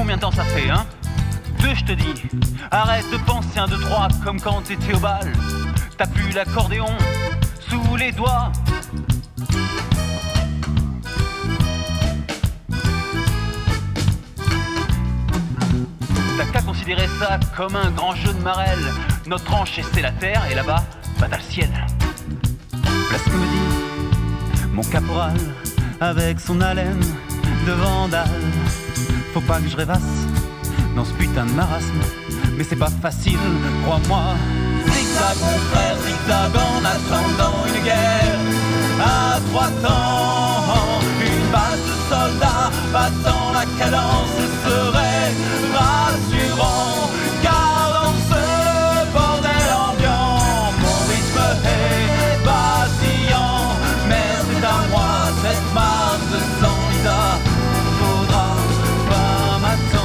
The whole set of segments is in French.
Combien de temps ça fait, hein? 2, je te dis. Arrête de penser 1, 2, 3, comme quand t'étais au bal. T'as plus l'accordéon sous les doigts. T'as qu'à considérer ça comme un grand jeu de marelle. Notre tranchée c'est la terre et là-bas, bah t'as le ciel. Voilà ce que me dit mon caporal avec son haleine de vandale. Faut pas que je rêvasse dans ce putain de marasme, mais c'est pas facile, crois-moi. Zigzag mon frère, zigzag en attendant une guerre. À 3 temps, une base de soldats battant la cadence serait rassurant. Car dans ce bordel ambiant, mon rythme est vacillant. Mais c'est à moi cette marque de sang, Lisa. Faudra pas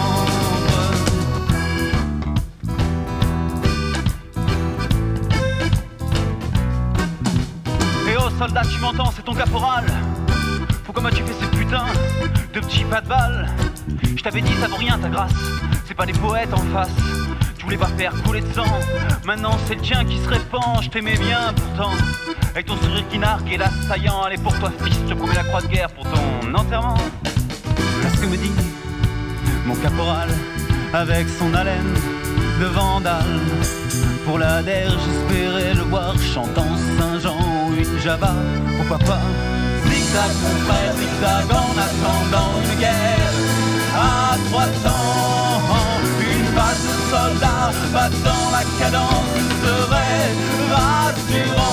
m'attendre. Eh oh soldat, tu m'entends, c'est ton caporal. Faut comment tu fais ces putains de petits pas de balle. Je t'avais dit ça vaut rien ta grâce. C'est pas des poètes en face. Tu voulais pas faire couler de sang. Maintenant c'est le tien qui se répand. Je t'aimais bien pourtant. Avec ton sourire qui nargue et l'assaillant. Allez pour toi fils, je te promets la croix de guerre pour ton enterrement. Voilà ce que me dit mon caporal avec son haleine de vandale. Pour la der j'espérais le voir chantant Saint-Jean ou une Java. Pourquoi pas. Zigzag mon frère, zigzag en attendant une guerre. À 3 temps, une base de soldats battant la cadence serait rassurant.